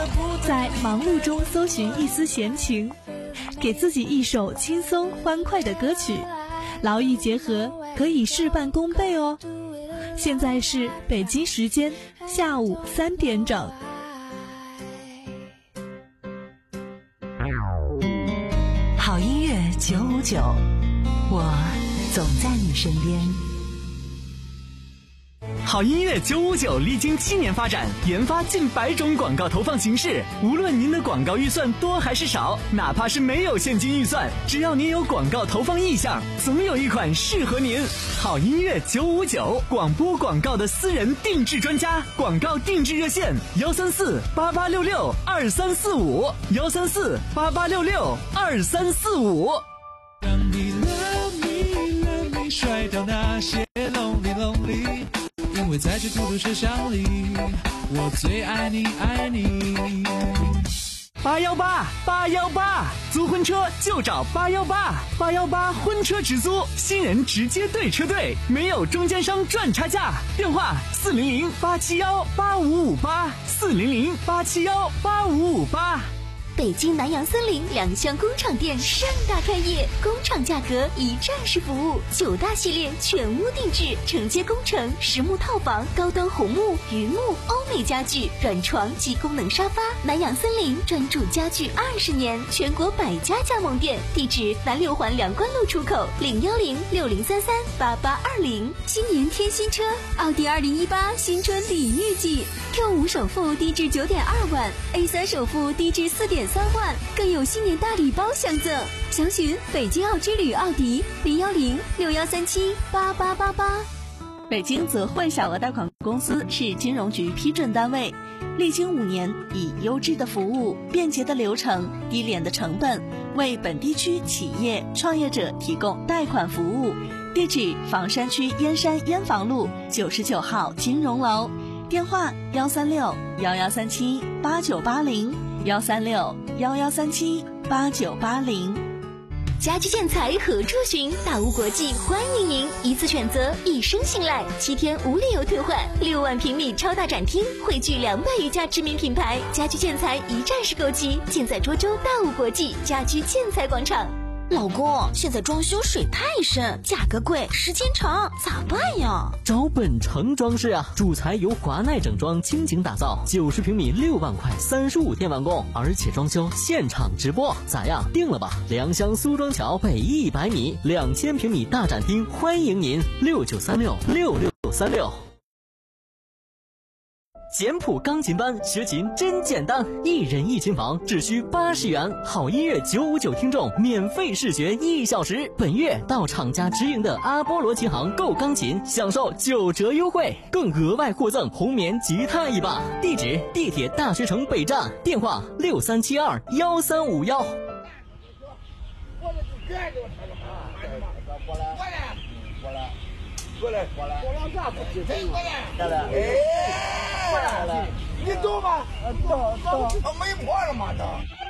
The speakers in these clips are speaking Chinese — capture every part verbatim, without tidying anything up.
在忙碌中搜寻一丝闲情，给自己一首轻松欢快的歌曲，劳逸结合，可以事半功倍哦。现在是北京时间下午三点整。 好音乐九五九，我总在你身边。 好音乐九五九历经七年发展，研发近百种广告投放形式。无论您的广告预算多还是少，哪怕是没有现金预算，只要您有广告投放意向，总有一款适合您。好音乐九五九，广播广告的私人定制专家，广告定制热线：幺三四八八六六二三四五，幺三四八八六六二三四五。 让你 love me love me 甩掉那些 lonely lonely。因为在这孤独车厢里，我最爱你爱你。 八幺八八幺八，租婚车就找八幺八八幺八婚车直租，新人直接对车队，没有中间商赚差价。电话四零零八七幺八五五八，四零零八七幺八五五八。 北京南洋森林两厢工厂店盛大开业，工厂价格一站式服务，九大系列全屋定制，承接工程、实木套房、高端红木、榆木、欧美家具、软床及功能沙发。南洋森林专注家具二十年，全国百家加盟店，地址南六环梁关路出口，零幺零六零三三八八二零。今年添新车，奥迪二零一八新春礼遇季 ，Q 五首付低至九点二万 ，A 三首付低至四点三万，更有新年大礼包相赠。详询北京奥之旅奥迪零幺零六幺三七八八八八。 北京泽汇小额贷款公司是金融局批准单位，历经五年，以优质的服务、便捷的流程、低廉的成本，为本地区企业创业者提供贷款服务。地址：房山区燕山燕房路九十九号金融楼。电话：幺三六幺幺三七八九八零，幺三六幺幺三七八九八零。 家居建材何处寻？大屋国际欢迎您，一次选择，一生信赖，七天无理由退换，六万平米超大展厅，汇聚两百余家知名品牌，家居建材一站式购齐，尽在涿州大屋国际家居建材广场。 老公，现在装修水太深，价格贵，时间长，咋办呀？ 找本城装饰啊，主材由华奈整装倾情打造，九十平米六万块，三十五天完工，而且装修现场直播，咋样？定了吧？良乡苏庄桥北一百米，两千平米大展厅，欢迎您，六九三六六六三六。简谱钢琴班学琴真简单，一人一琴房只需八十元，好音乐九五九听众免费试学一小时。本月到厂家直营的阿波罗琴行购钢琴，享受九折优惠，更额外获赠红棉吉他一把。地址：地铁大学城北站，电话六三七二幺三五幺。 过来，过来，过来，过来，过来，哎，过来了，你走吧，走走，我没破了嘛都。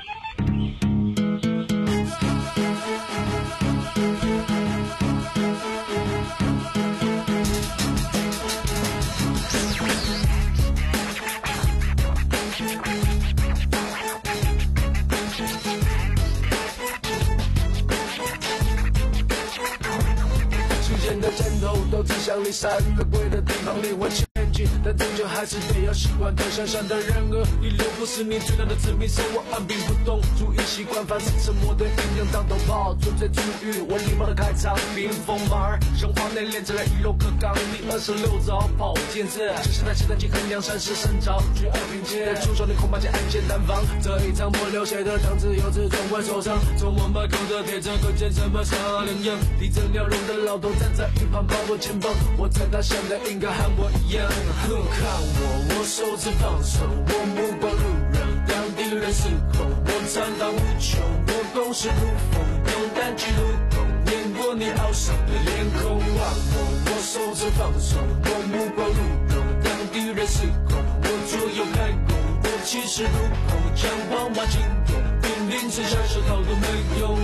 的战斗都指向离山越贵的地方离我前进，但终究还是得要习惯头向上的人格。一流不是你最大的致命伤，我按兵不动，注意习惯凡是沉默的酝酿当头炮，准备出狱，我礼貌的开场，冰封马儿，生化内敛，再来一楼课纲第二十六招炮剑子，只是在计算机衡量山势生长，举二并肩，出手你恐怕将案件单防，这一场不流血的汤只有自总会受伤，从我们口的铁证可见什么是领养，地震了笼的老头站在一旁保我前方，我猜他想的应该和我一样。路看我，我手指放手，我目光路人，当敌人失控，我长大无穷，我攻势如风，勇敢去路攻，碾过你傲视的脸孔。望我，我手指放手，我目光路人，当敌人失控，我左右开弓，我气势如虹，将黄马惊动，命令剩下舌头都没用。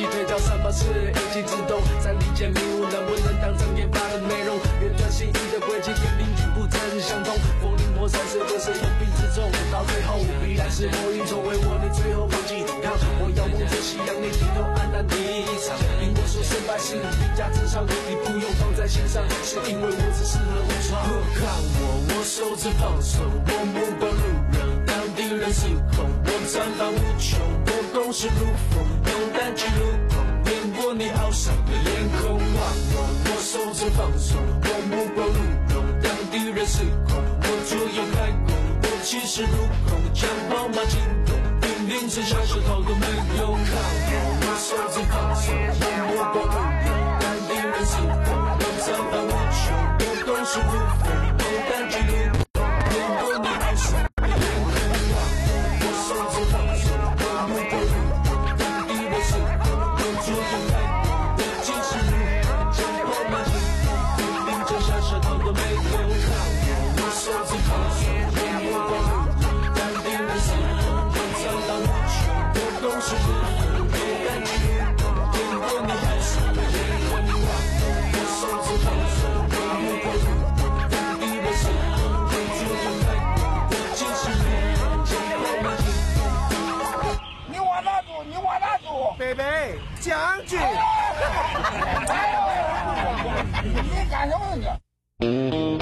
腿脚三把式一起自动，在理解迷雾能不能当成研发的内容，远端心意的轨迹跟邻居不曾相同，风林火山是何时有病之中，到最后必然是魔音成为我的最后放弃抵抗，我要望着夕阳你低头黯淡离场，因我说胜败是兵家之上，你不用放在心上，是因为我只适合无双。看我，我手指放手，我目光路人，当敌人失控，我绽放无穷，我攻势如风，勇敢去入空，碾过你傲上的脸孔。看我，我手指放手，我目光路人，当敌人失控，我左右开弓，我气势如空，将宝马惊动，命令剩下石头都没用。看我，我手指放手，我目光路人，当敌人失控，我绽放无穷，我攻势如风，勇敢去入空，碾过你傲上的脸孔。看我，我手指放手，我目光路人，当敌人失控，我左右开弓，我气势如风，将宝马惊动，命令剩下石头都没用。看我，我手指放手，我目光路人，当敌人失控，我绽放无穷，我攻势如风，勇敢去入空，碾过你傲上的脸孔。我手指放手，我目光路人，当敌人失控，我左右开弓，我气势如风，将宝马惊动。 你往哪走？你往哪走？ 北北将军。 哎呦，你干什么呢你？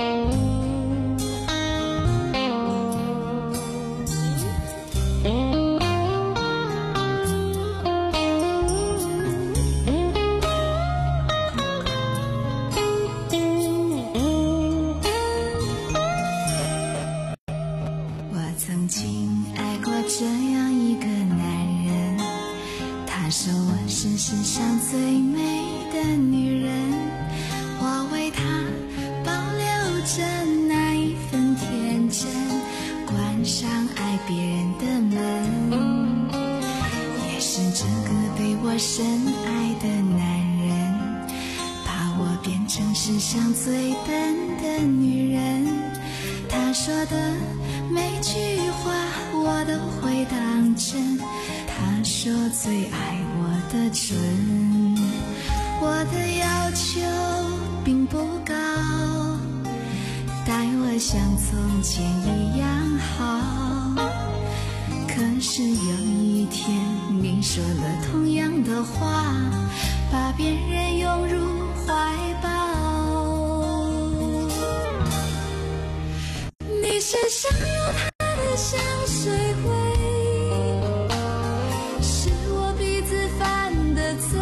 我曾经爱过这样一个男人，他说我是世上最美的女人，我为他保留着那一份天真，关上爱别人的门。也是这个被我深爱的男人，把我变成世上最笨的女人。他说的每句话我都会当真，他说最爱我的唇。我的要求并不高，待我像从前一样好。可是有一天你说了同样的话，把别人拥入怀抱。你身上有他的香水味，是我鼻子犯的罪，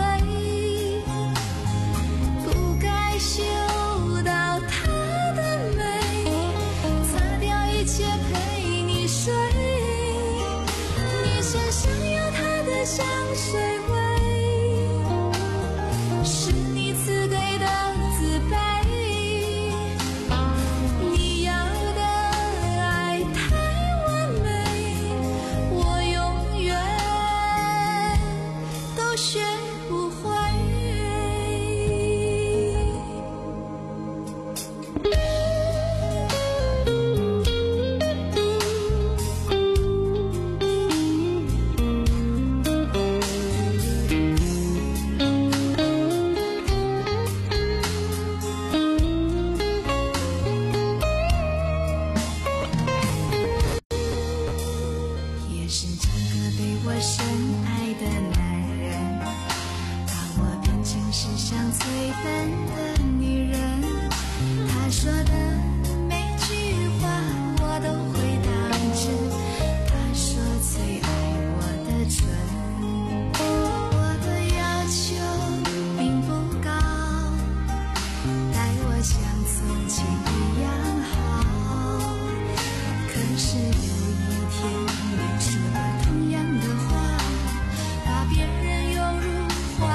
不该嗅到他的美，擦掉一切陪你睡。你身上有他的香水味，是你赐给的自卑。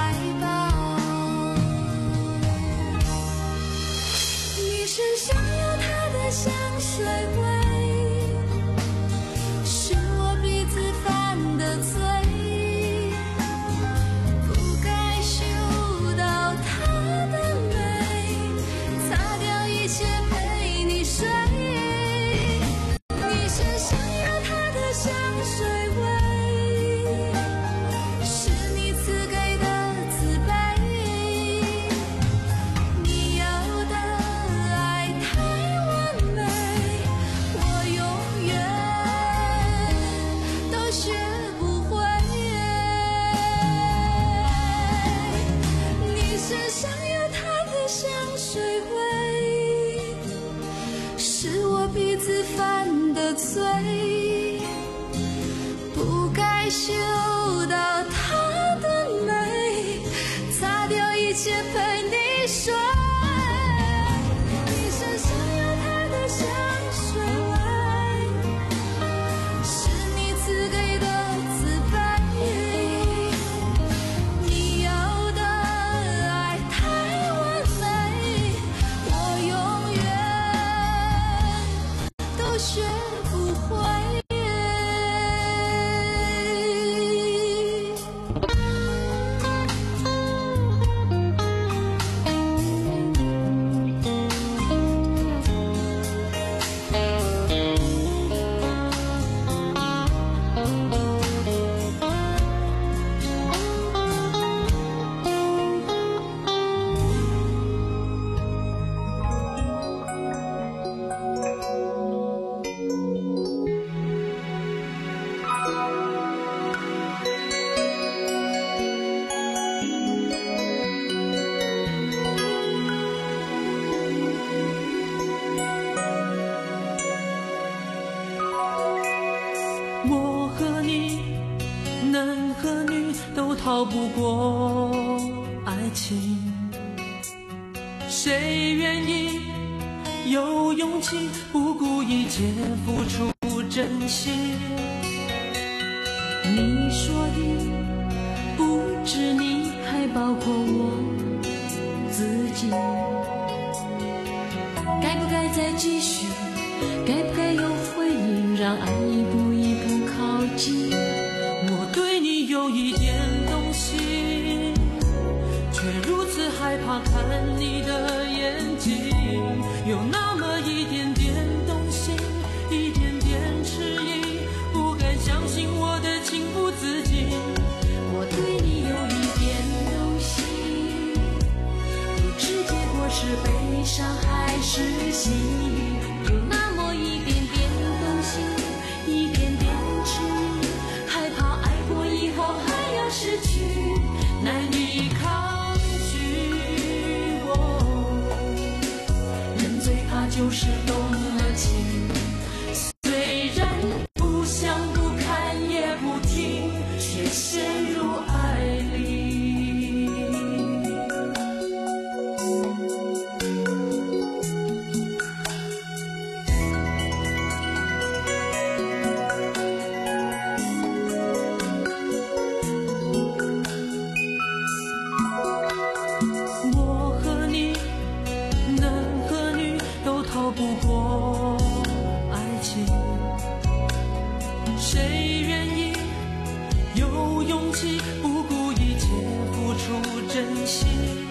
身上有嗅到她的美，擦掉一切陪你睡。你身上有她的香水味，是你赐给的慈悲。你要的爱太完美，我永远都学不会。 我和你，男和女都逃不过爱情，谁愿意有勇气不顾一切付出真心？ 你说的不止你，还包括我自己。该不该再继续？该不该有回应？让爱一步一步靠近。 我对你有一点动心，却如此害怕看你的眼睛，有那么一点点动心，一点点迟疑，不敢相信我的情不自禁。 我对你有一点动心，不知结果是悲伤还是喜，有那么一点点动心，一点点迟疑，害怕爱过以后还要失去， 难以抗拒。我人最怕就是动了情，虽然不想不看也不听，却陷入爱里。我和你，男和女都逃不过爱情，谁愿意有勇气不顾一切付出真心？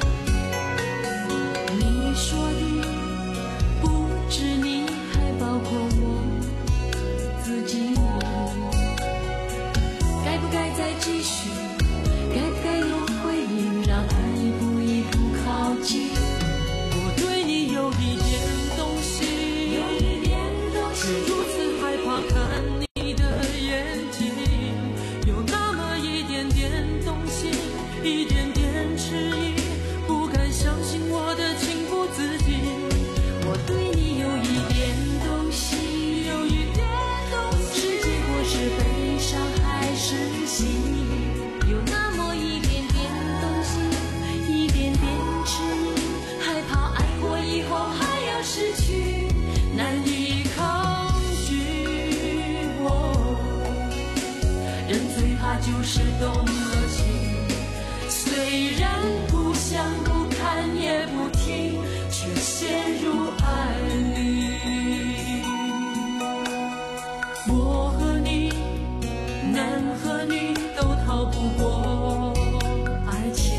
你说的不止你，还包括我自己。该不该再继续？该不该有回应？让爱一步一步靠近。 我对你有一点动心， 有一点动心， 却如此害怕看你的眼睛，有那么一点点动心，一点点迟疑，不敢相信我的情不自禁。 我对你有一点动心， 有一点动不知结果是悲伤还是喜，有那么一点点动心，一点点迟疑，害怕爱过以后还要失去， 难以抗拒。我人最怕就是动了情，虽然不想不看也不听，却陷入爱里。我和你，男和女都逃不过爱情，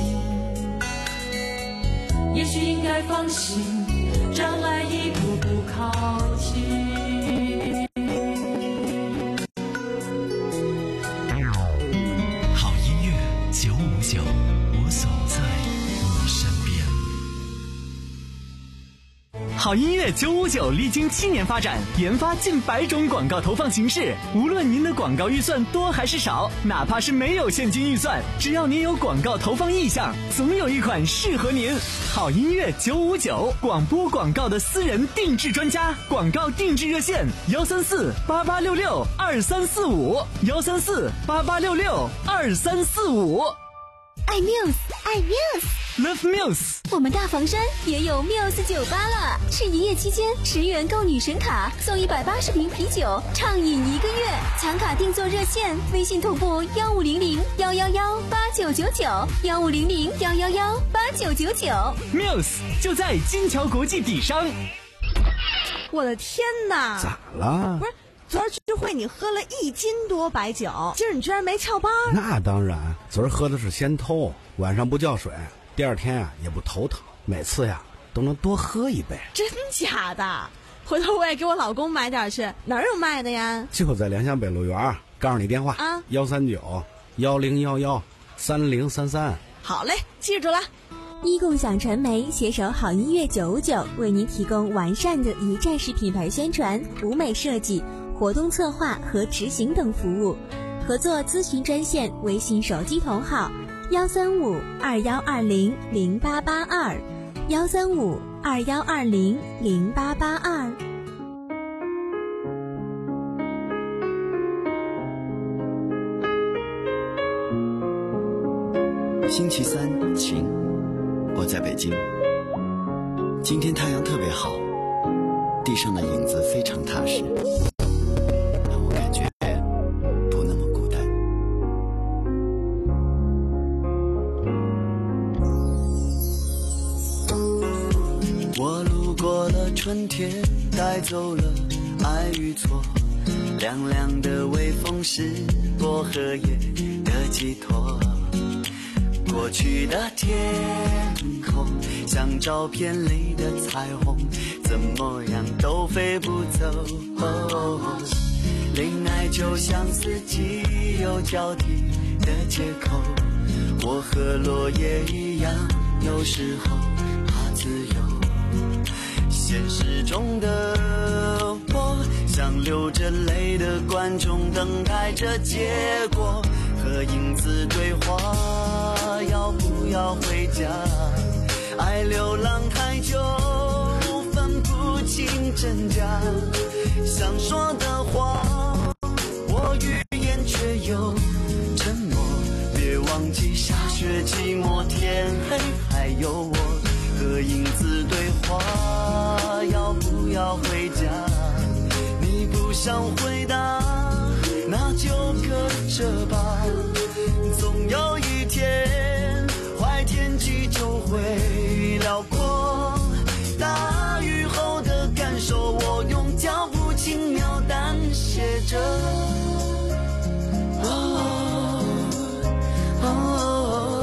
也许应该放心，让爱一步步靠近。 好音乐九五九，我总在你身边。 好好音乐九五九历经七年发展，研发近百种广告投放形式。无论您的广告预算多还是少，哪怕是没有现金预算，只要您有广告投放意向，总有一款适合您。好音乐九五九，广播广告的私人定制专家，广告定制热线幺三四八八六六二三四五幺三四八八六六二三四五。 爱 Muse， 爱 Muse，Love Muse。 我们大房山也有 Muse 酒吧了，是营业期间十元购女神卡送一百八十瓶啤酒，畅饮一个月。抢卡订座热线：微信同步幺五零零幺幺幺八九九九幺五零零幺幺幺八九九九。 Muse 就在金桥国际底商。 我的天哪！ 咋了？ 不是。昨儿聚会你喝了一斤多白酒，今儿你居然没翘班？ 那当然，昨儿喝的是仙偷，晚上不叫水，第二天呀、啊、也不头疼，每次呀都能多喝一杯。 真假的？回头我也给我老公买点去，哪儿有卖的呀？ 就在良乡北路园，告诉你电话啊，幺三九幺零幺幺三零三三。 好嘞，记住了。 一共享传媒携手好音乐九五九，为您提供完善的一站式品牌宣传、舞美设计、活动策划和执行等服务。合作咨询专线：微信手机同号幺三五二幺二零零八八二幺三五二幺二零零八八二。 星期三晴，我在北京。今天太阳特别好，地上的影子非常踏实，让我感觉不那么孤单。我路过了春天，带走了爱与错，凉凉的微风是薄荷叶的寄托。过去的天空像照片里的彩虹，怎么样都飞不走、哦、恋爱就像四季有交替的借口，我和落叶一样，有时候怕自由。现实中的我像流着泪的观众，等待着结果，和影子对话，要不要回家？爱流浪太久，分不清真假。想说的话，我语言却又沉默。别忘记下雪寂寞，天黑还有我和影子对话，要不要回家？你不想回答，那就搁着吧。总有一天，坏天气就会辽阔。大雨后的感受，我用脚步轻描淡写着。哦哦，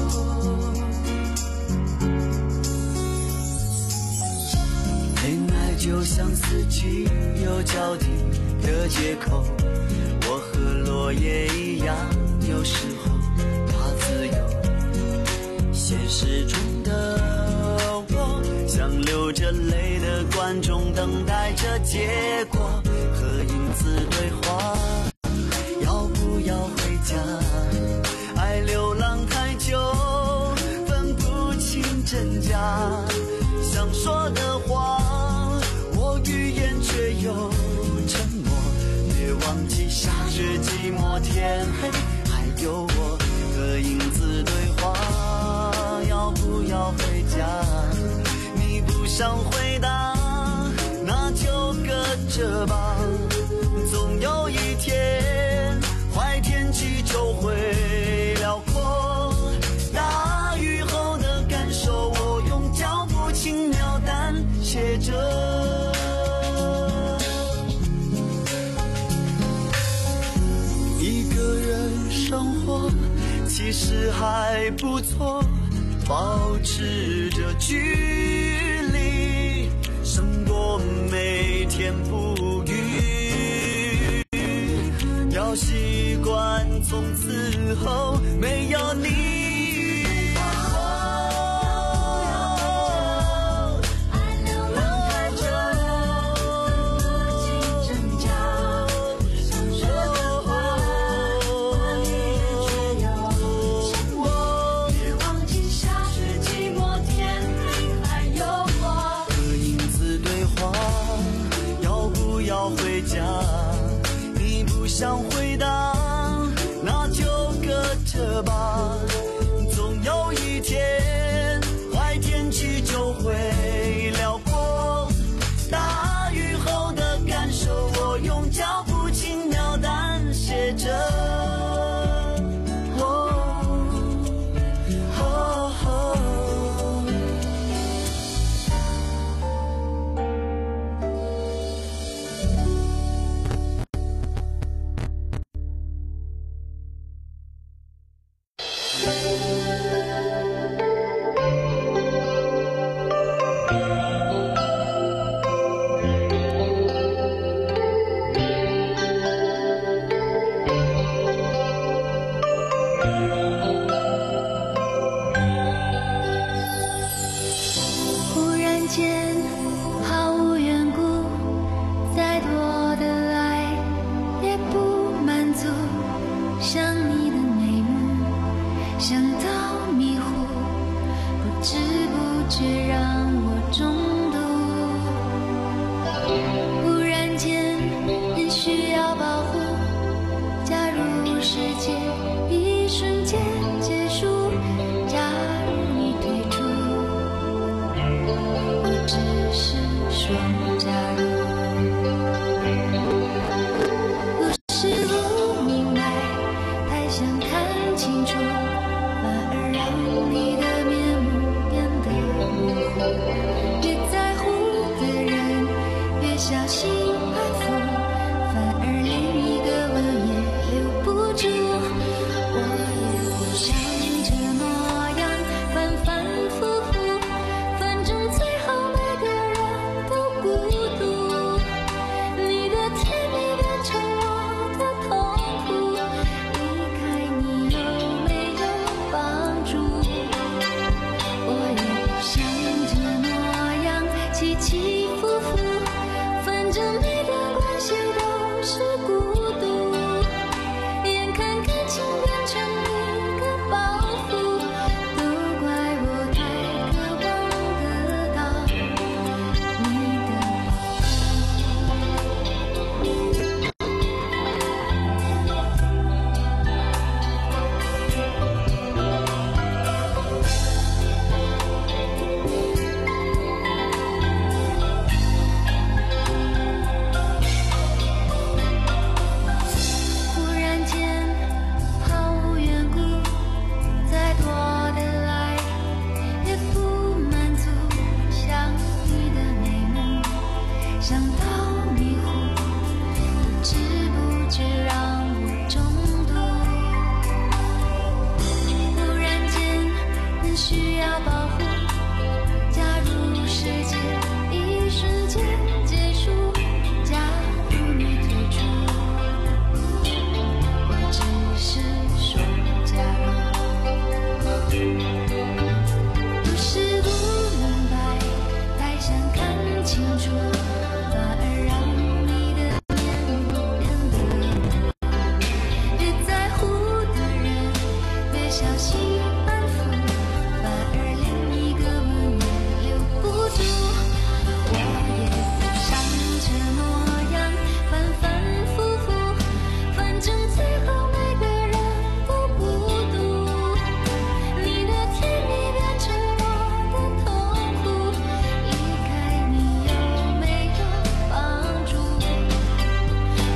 恋爱就像四季有交替的借口，我和落叶一样，有时候怕自由。现实中的我像流着泪的观众，等待着结果，和影子对话，要不要回家？爱流浪太久，分不清真假。想说的话，我语言却又沉默。别忘记下雪寂寞，天黑还有我和影子对话，要不要回家？你不想回答，那就搁着吧。总有一天，坏天气就会辽阔。大雨后的感受，我用脚步轻描淡写着。一个人生活其实还不错，保持着距离，胜过每天不语。要习惯从此后没有你。爱流浪着吧，总有一天坏天气就会撩拨，大雨后的感受我用脚步轻描淡写着。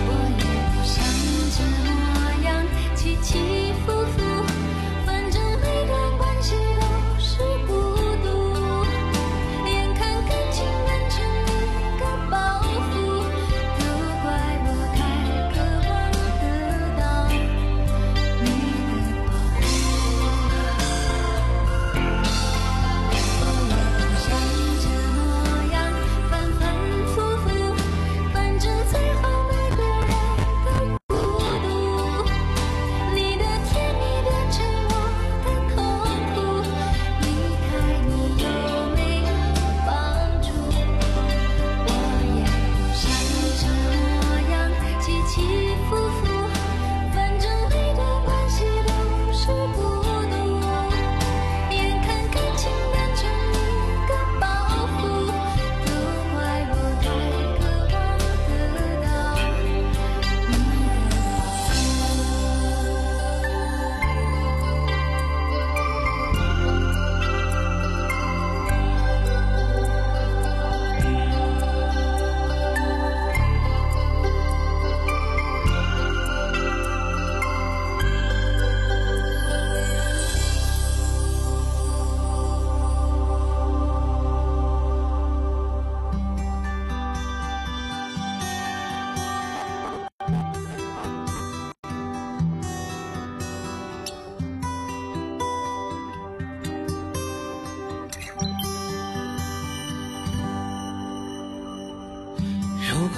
起起伏伏，反正。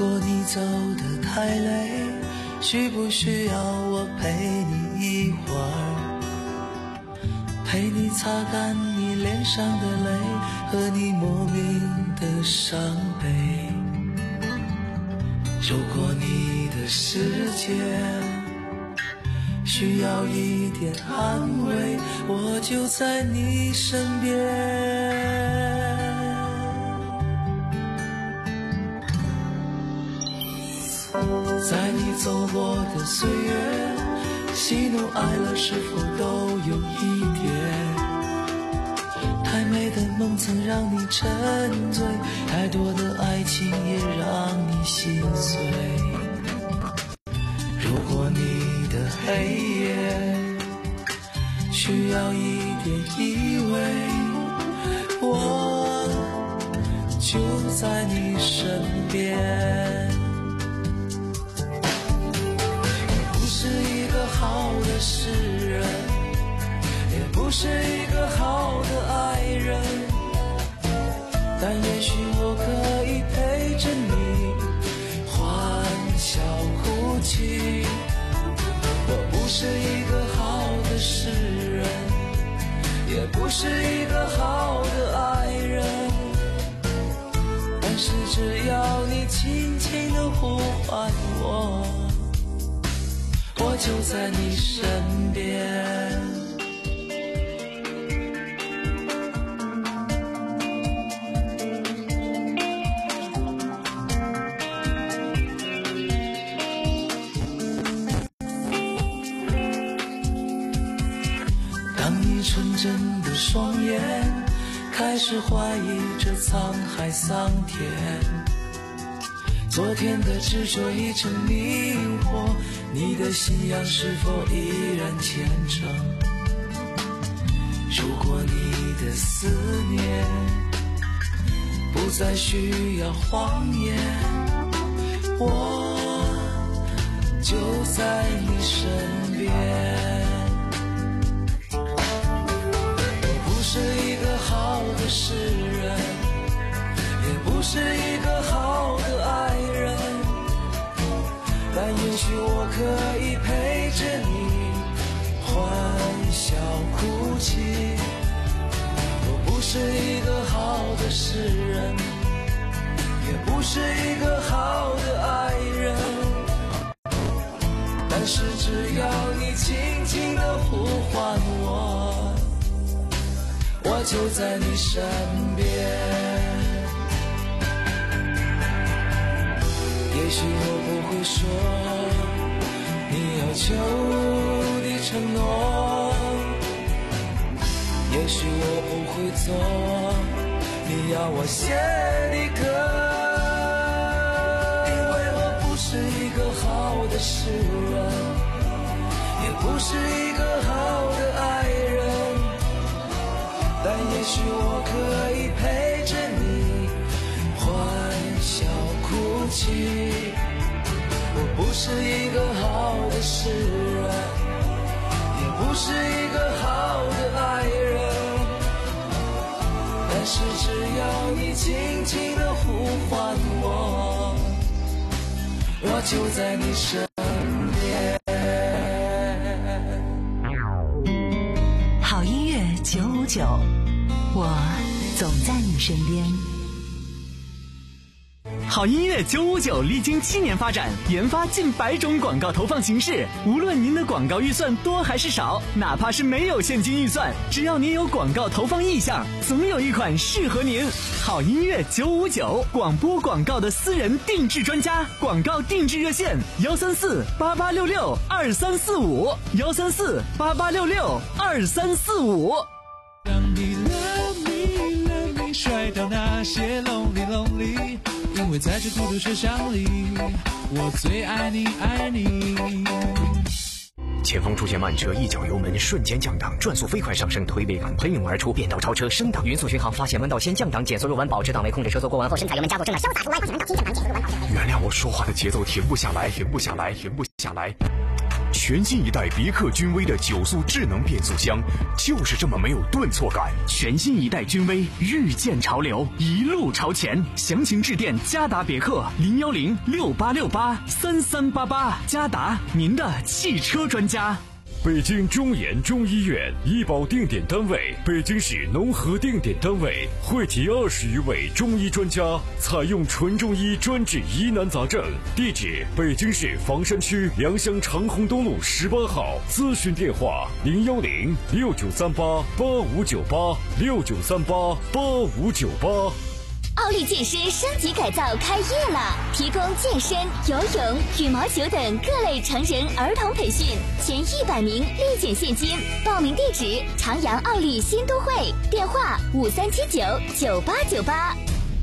果你走得太累，需不需要我陪你一会儿？陪你擦干你脸上的泪和你莫名的伤悲。如果你的世界需要一点安慰，我就在你身边。在你走过的岁月，喜怒哀乐是否都有一点？太美的梦曾让你沉醉，太多的爱情也让你心碎。如果你的黑夜需要一点依偎，我就在你身边。不是一个好的诗人，也不是一个好的爱人，但也许我可以陪着你欢笑哭泣。我不是一个好的诗人，也不是一个好的爱人，但是只要你轻轻地呼唤我，我就在你身边。当你纯真的双眼开始怀疑这沧海桑田，昨天的执着已成迷惑，你的信仰是否依然虔诚？如果你的思念不再需要谎言，我就在你身边。我不是一个好的诗人，也不是一个好的爱人，但也许我可以陪着你欢笑哭泣。我不是一个好的诗人，也不是一个好的爱人，但是只要你轻轻地呼唤我，我就在你身边。也许我不会说你要求的承诺，也许我不会做你要我写的歌，因为我不是一个好的诗人，也不是一个好的爱人，但也许我可以陪着你欢笑哭泣。我不是一个好的诗人，也不是一个好的爱人，但是只要你轻轻地呼唤我，我就在你身边。 好音乐九五九，我总在你身边。 好音乐九五九历经七年发展，研发近百种广告投放形式。无论您的广告预算多还是少，哪怕是没有现金预算，只要您有广告投放意向，总有一款适合您。好音乐九五九，广播广告的私人定制专家，广告定制热线幺三四八八六六二三四五幺三四八八六六二三四五。 当你 love me love me 摔倒那些 lonely lonely，因为在这孤独车厢里，我最爱你爱你。 前方出现慢车，一脚油门瞬间降档，转速飞快上升，推背感喷涌而出，变道超车升档。匀速巡航发现弯道先降档，减速入弯保持档位，控制车速过弯后深踩油门加速，正在潇洒出弯，发现弯道新降档，减速入弯保持。 原谅我说话的节奏停不下来，停不下来，停不下来。 全新一代别克君威的九速智能变速箱，就是这么没有顿挫感。 全新一代君威，遇见潮流，一路朝前。详情致电嘉达别克零幺零六八六八三三八八，嘉达，您的汽车专家。 北京中研中医院医保定点单位，北京市农合定点单位，汇集二十余位中医专家，采用纯中医专治疑难杂症。地址：北京市房山区良乡长虹东路十八号。咨询电话：零幺零六九三八八五九八六九三八八五九八。 奥利健身升级改造开业了，提供健身、游泳、羽毛球等各类成人儿童培训，前一百名立减现金。报名地址：长阳奥利新都会，电话五三七九九八九八。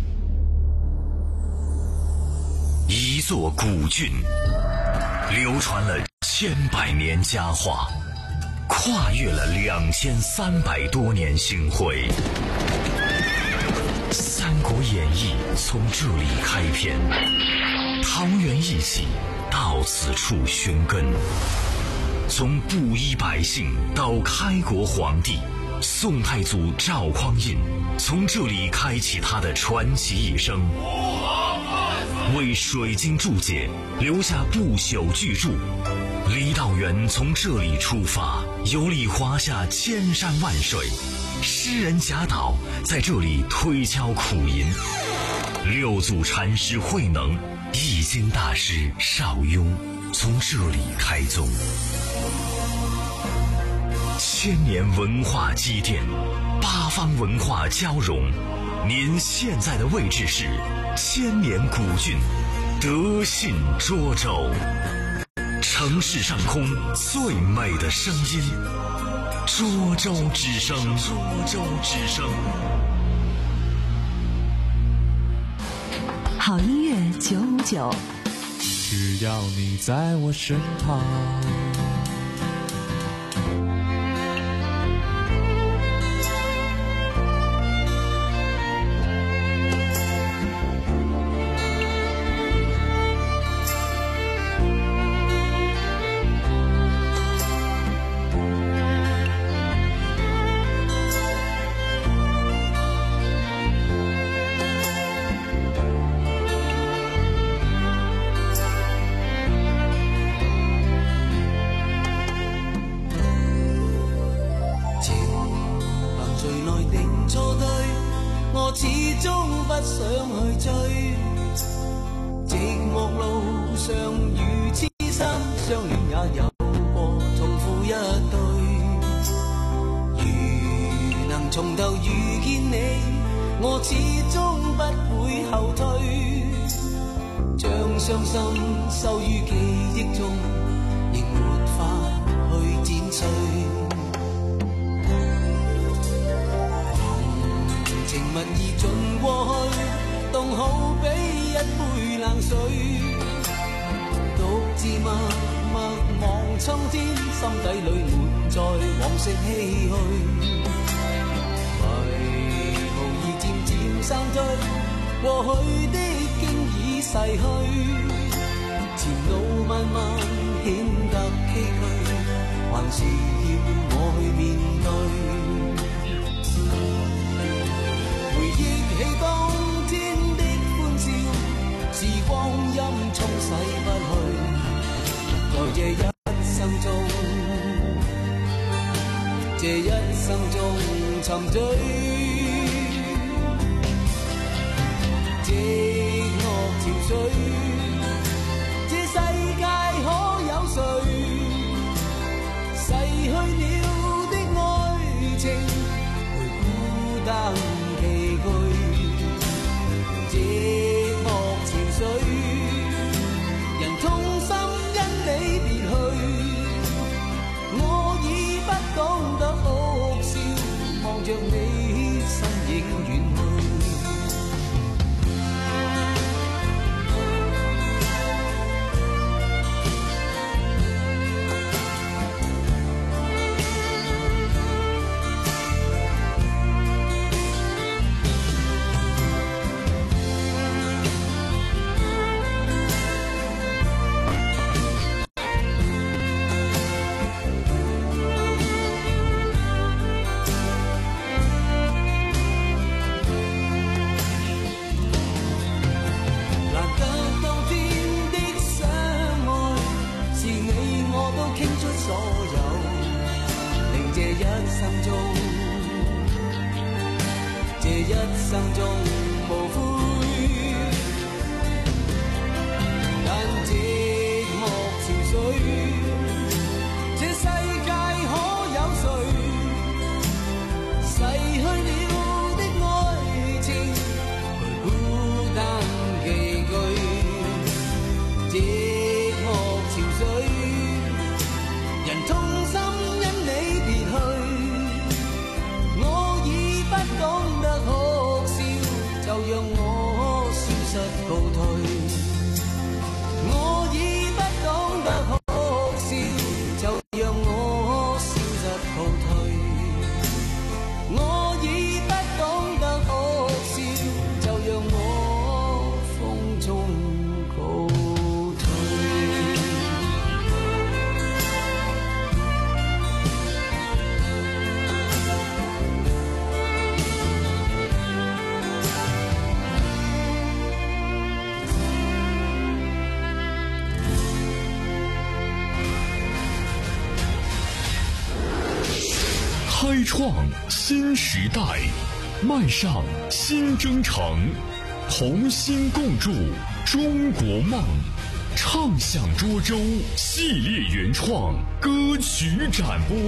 一座古郡，流传了千百年佳话，跨越了两千三百多年星辉。《三国演义》从这里开篇，桃园义气到此处寻根。从布衣百姓到开国皇帝，宋太祖赵匡胤从这里开启他的传奇一生，为水晶注解留下不朽巨著。李道元从这里出发，游历华夏千山万水。诗人贾岛在这里推敲苦吟，六祖禅师慧能、易经大师邵雍从这里开宗。千年文化积淀，八方文化交融。您现在的位置是千年古郡德信涿州，城市上空最美的声音。涿州之声，涿州之声。 好音乐九五九， 只要你在我身旁。 生中，这一生中無悔，但寂寞情緒，這世界可有誰逝去了的愛情，陪孤單寄居，寂寞情緒，人痛心因你別去，我已不懂得哭笑，就讓我消失告退。我已不懂得哭笑，就讓我消失告退。我已不懂得哭笑，就讓我風中告退。 开创新时代，迈上新征程，同心共筑中国梦。唱响涿州系列原创歌曲展播。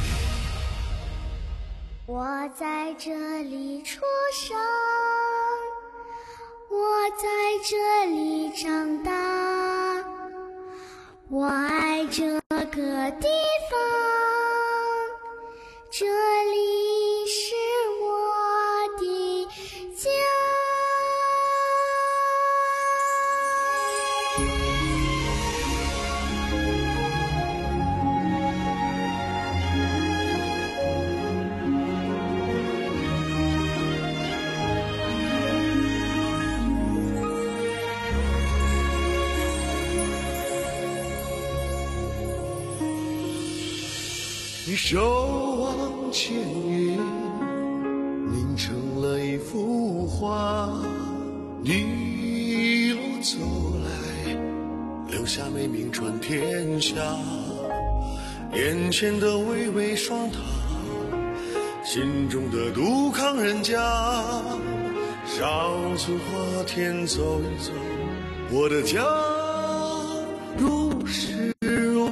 我在这里出生，我在这里长大，我爱这个地方，这里是我的家。 你守望千年，凝成了一幅画。你一路走来，留下美名传天下。眼前的巍巍双塔，心中的杜康人家。少村花田走一走，我的家如诗如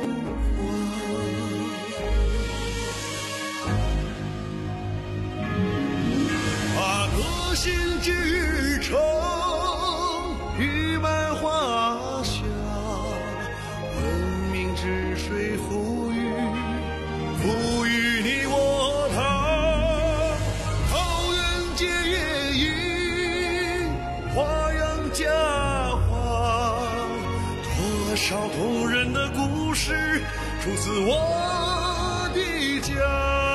心之城，玉满华夏，文明之水赋予，赋予你我他。桃源结夜莺，花样佳话，多少动人的故事出自我的家。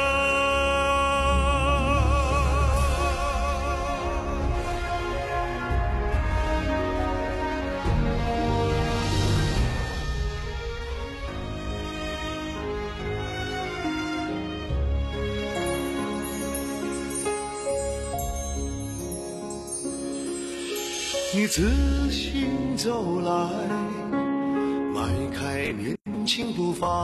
你自行走来，迈开年轻步伐，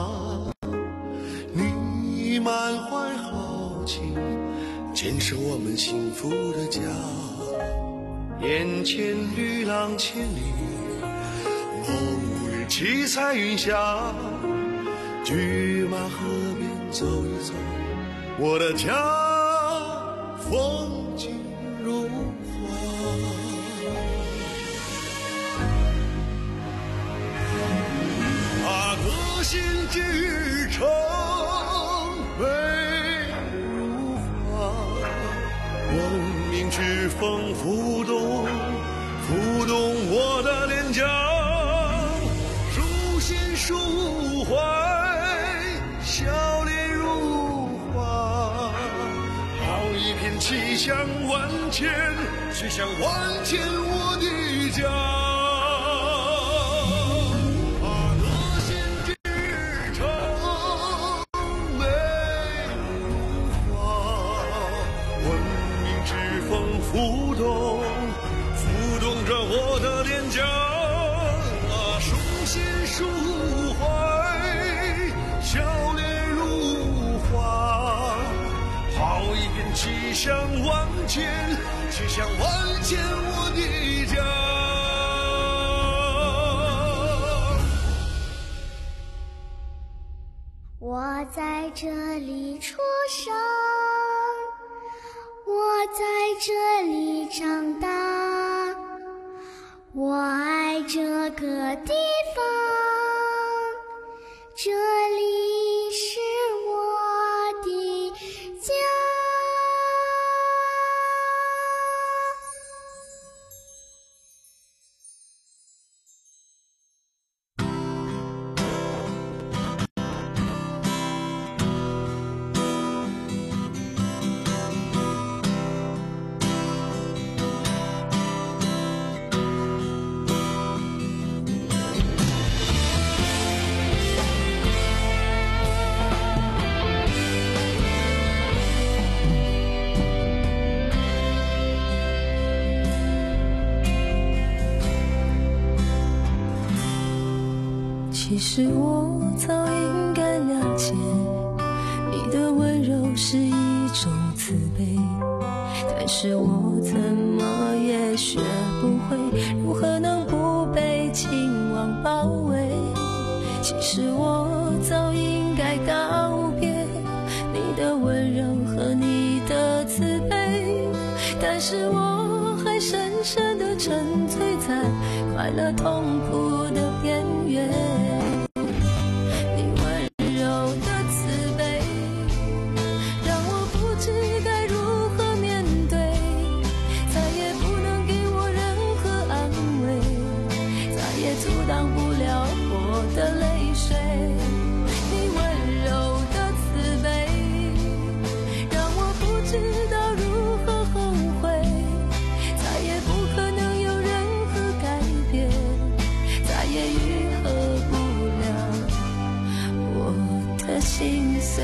你满怀豪情，坚守我们幸福的家。眼前绿浪千里，梦日七彩云下，驹马河边走一走，我的家风景如革新之城，美如画，文明之风浮动，浮动我的脸颊，书信抒怀，笑脸如花，好一片气象万千，气象万千我的家。浮动，浮动着我的脸颊，啊，书信抒怀，笑脸如花， 间，去向万千我的家。 我在这里出生，我在这里长大，我爱这个地方，这里是我的家。 其实我早应该了解，你的温柔是一种慈悲，但是我怎么也学不会如何能不被情网包围。其实我早应该告别你的温柔和你的慈悲，但是我还深深地沉醉在快乐痛苦的边缘。心碎。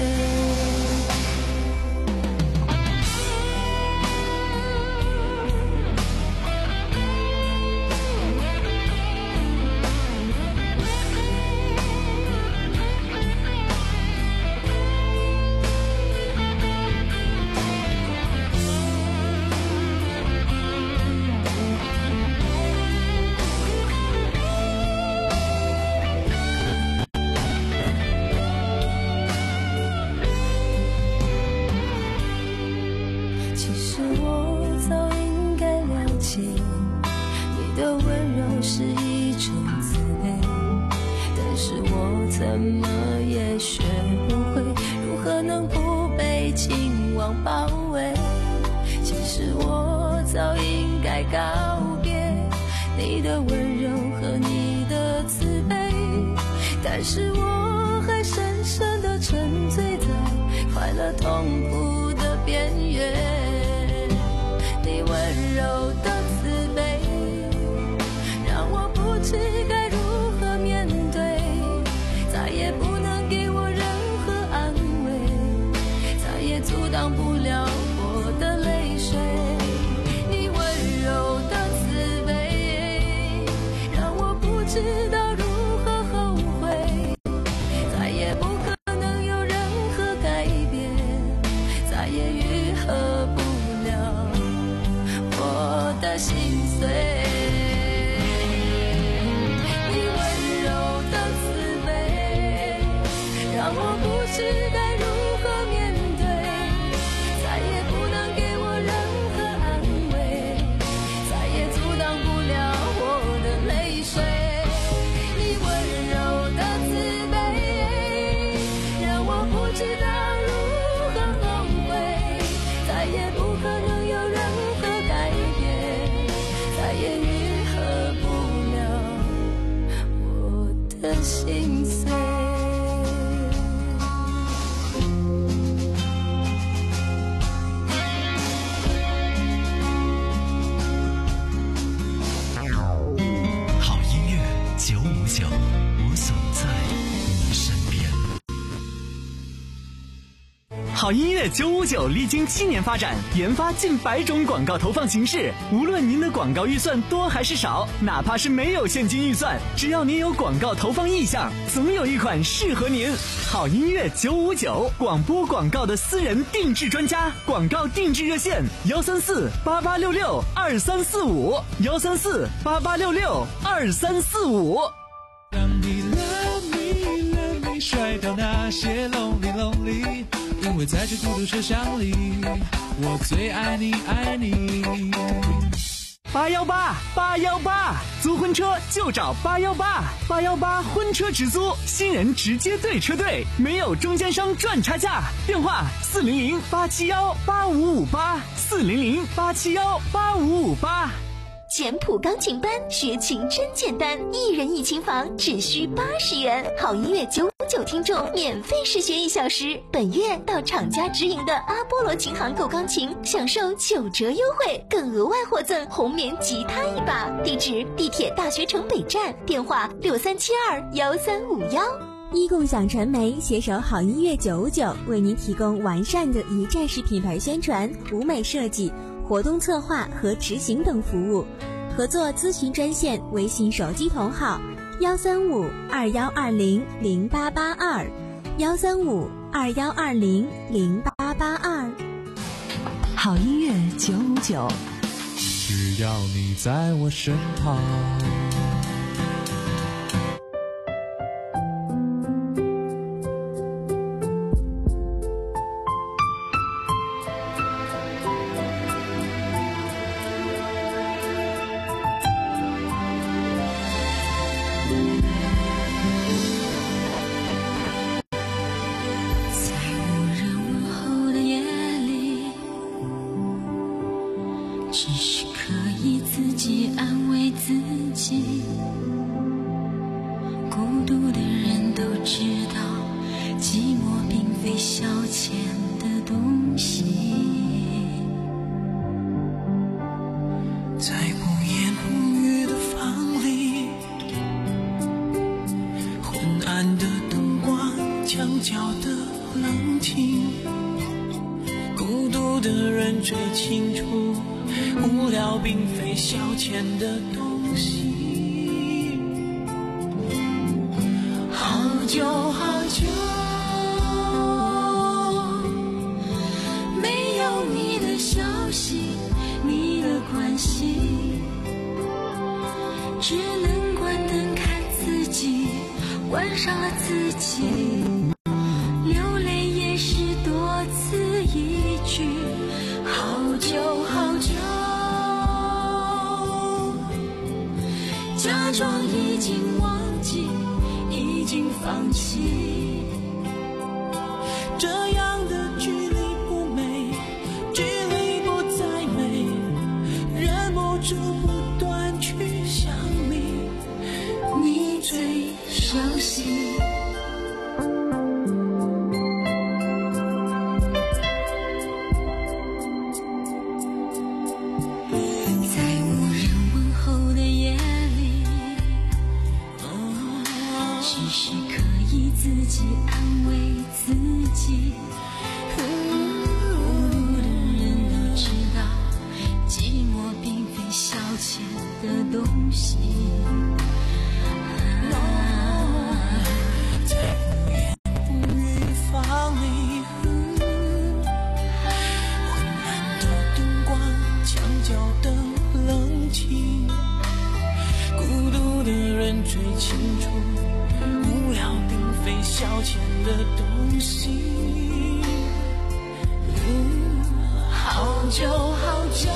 怎么也学不会如何能不被情网包围。其实我早应该告别你的温柔和你的慈悲，但是我还深深地沉醉在快乐痛苦的边缘。你温柔的慈悲让我不知该如何面对，再也不能给我任何安慰，再也阻挡不了我的泪水。你温柔的慈悲让我不知道如何后悔，再也不可能有任何改变，再也愈合不了我的心碎。让我不知该如何面对，再也好音乐九五九历经七年发展，研发近百种广告投放形式。无论您的广告预算多还是少，哪怕是没有现金预算，只要您有广告投放意向，总有一款适合您。好音乐九五九，广播广告的私人定制专家，广告定制热线：幺三四八八六六二三四五，幺三四八八六六二三四五。 让你 love me love me 甩掉那些 lonely lonely， 因为在这孤独车厢里，我最爱你爱你。 八幺八八幺八，租婚车就找八幺八，八幺八婚车直租，新人直接对车队，没有中间商赚差价。电话四零零八七幺八五五八，四零零八七幺八五五八。 简谱钢琴班学琴真简单，一人一琴房只需八十元。好音乐九五九听众免费试学一小时，本月到厂家直营的阿波罗琴行购钢琴，享受九折优惠，更额外获赠红棉吉他一把。地址：地铁大学城北站，电话六三七二幺三五幺。 一共享传媒携手好音乐九五九，为您提供完善的一站式品牌宣传、舞美设计、活动策划和执行等服务。合作咨询专线：微信手机同号幺三五二幺二零零八八二，幺三五二幺二零零八八二。 好音乐九五九， 只要你在我身旁。 只是可以自己安慰自己，孤独的人都知道，寂寞并非消遣的东西。 在无言无语的房里，昏暗的灯光，墙角的冷清，孤独的人最清楚，无聊并非消遣的东西。好久好久没有你的消息，你的关系，只能关灯看自己，关上了自己，流泪也是多此一举。好久好久假装已经忘记，已经放弃，这样的距离不美，距离不再美，忍不住不断去想你，你最伤心。自己安慰自己，孤独的人都知道，寂寞并非消遣的东西。在无言无语的房里，昏暗的灯光，墙角的冷清，孤独的人最清楚，无聊并非消遣的东西。嗯，好久好久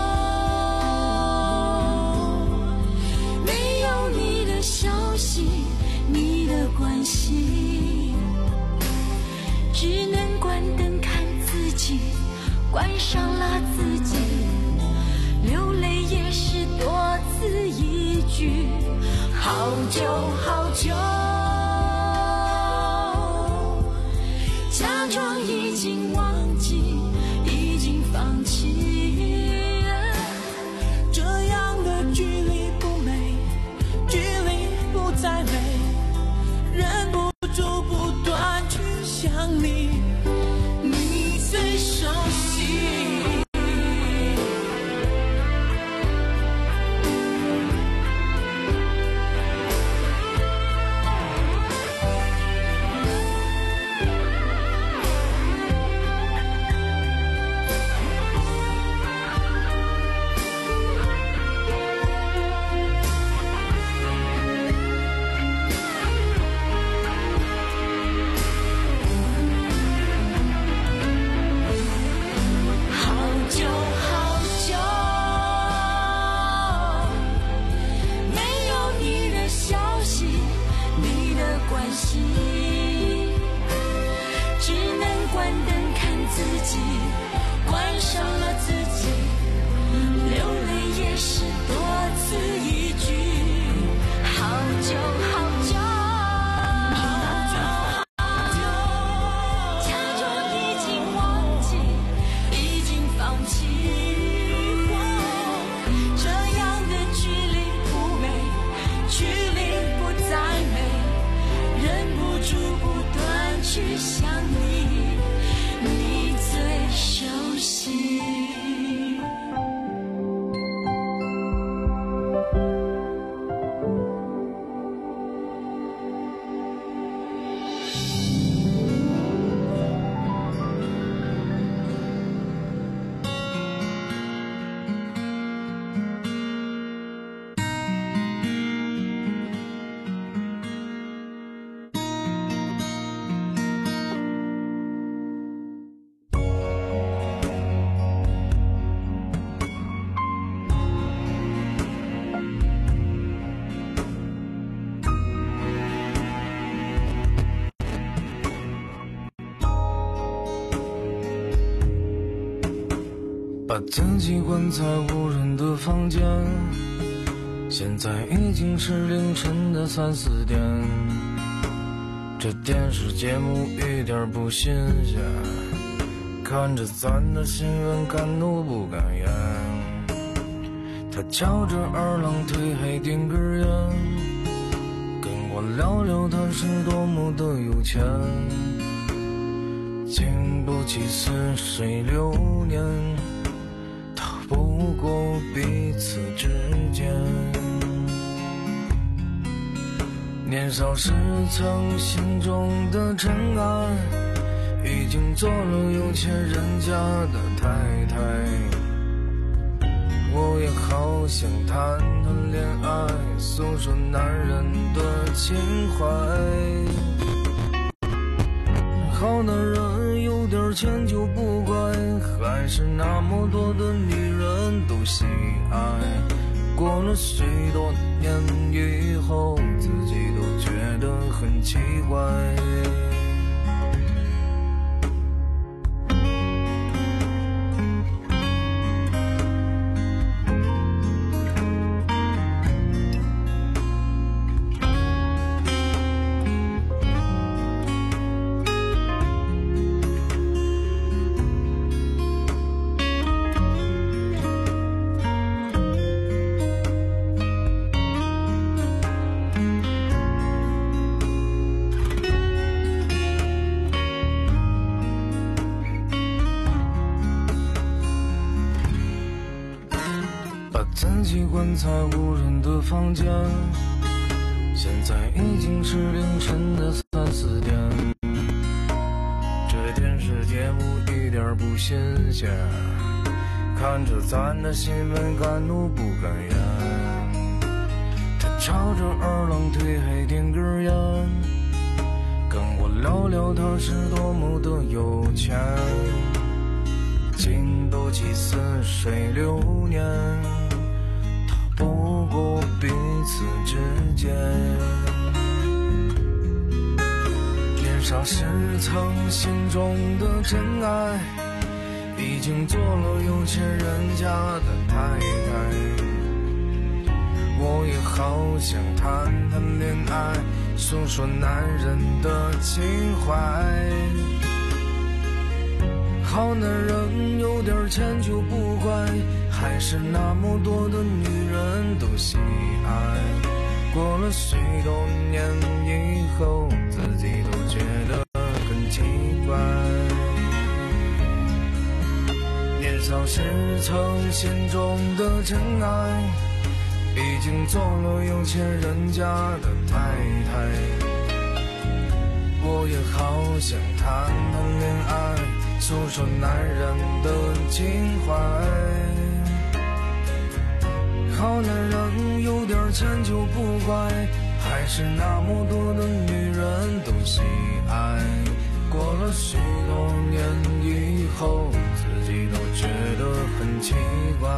没有你的消息，你的关系，只能关灯看自己，关上了自己，流泪也是多此一举。好久好久假装已经忘记，已经放弃，这样的距离不美，距离不再美，忍不住不断去想你，你把自己关在无人的房间，现在已经是凌晨的三四点。这电视节目一点不新鲜，看着咱的新闻敢怒不敢言。他翘着二郎腿还点根烟，跟我聊聊他是多么的有钱。经不起似水流年，逃不过彼此之间。年少时曾心中的尘埃，已经做了有钱人家的太太。我也好想谈谈恋爱，诉说男人的情怀。好男人有点钱就不乖，还是那么多的女人都喜爱。过了许多年以后，自己都觉得很奇怪。自己关在无人的房间，现在已经是凌晨的三四点。这电视节目一点不新鲜，看着咱的新闻敢怒不敢言。他翘着二郎腿还点根烟，跟我聊聊他是多么的有钱。经不起似水流年，不过彼此之间。年少时曾心中的真爱，已经做了有钱人家的太太。我也好想谈谈恋爱，诉说男人的情怀。好男人有点钱就不乖，还是那么多的女人都喜爱。过了许多年以后，自己都觉得很奇怪。年少时曾心中的真爱，已经做了有钱人家的太太。我也好想谈谈恋爱，诉说男人的情怀。好男人有点钱就不乖，还是那么多的女人都喜爱。过了许多年以后，自己都觉得很奇怪。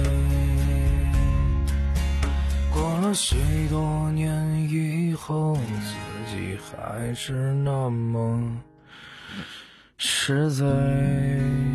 过了许多年以后，自己还是那么实在。